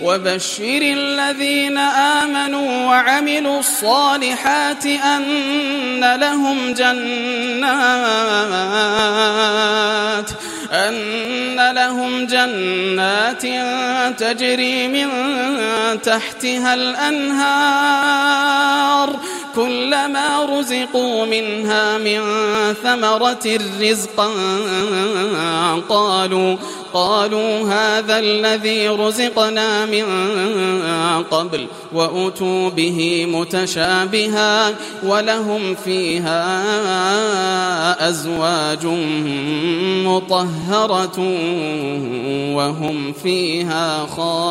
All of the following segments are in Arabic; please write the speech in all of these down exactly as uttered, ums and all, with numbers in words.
وبشر الذين آمنوا وعملوا الصالحات أن لهم جنات أن لهم جنات تجري من تحتها الأنهار كلما رزقوا منها من ثمرة رزقا قالوا قالوا هذا الذي رزقنا من قبل وأتوا به متشابها ولهم فيها أزواج مطهرة وهم فيها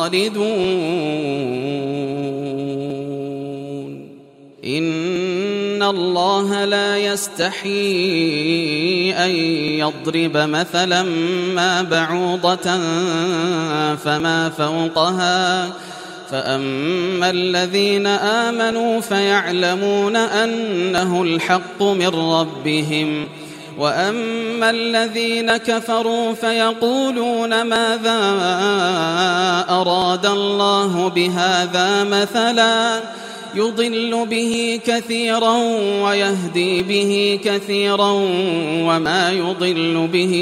خالدون إن الله لا يستحيي أن يضرب مثلا ما بعوضة فما فوقها فأما الذين آمنوا فيعلمون أنه الحق من ربهم وأما الذين كفروا فيقولون ماذا أراد الله بهذا مثلا يضل به كثيرا ويهدي به كثيرا وما يضل به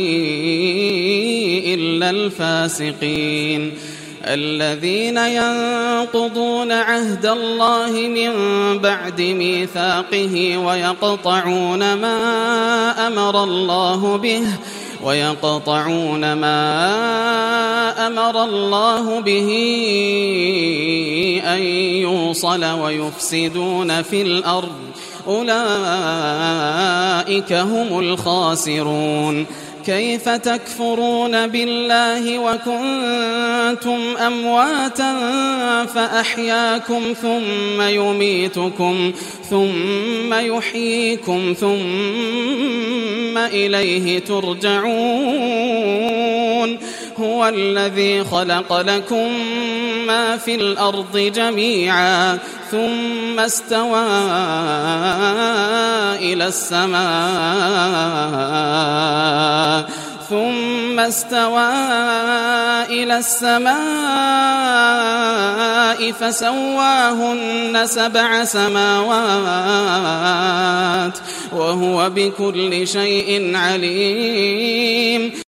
إلا الفاسقين الذين ينقضون عهد الله من بعد ميثاقه ويقطعون ما أمر الله به ويقطعون ما أمر الله به أن يوصل ويفسدون في الأرض أولئك هم الخاسرون كيف تكفرون بالله وكنتم أمواتا فأحياكم ثم يميتكم ثم يحييكم ثم إليه ترجعون هو الذي خلق لكم ما في الأرض جميعا ثم استوى إلى السماء ثم استوى إلى السماء فسواهن سبع سماوات وهو بكل شيء عليم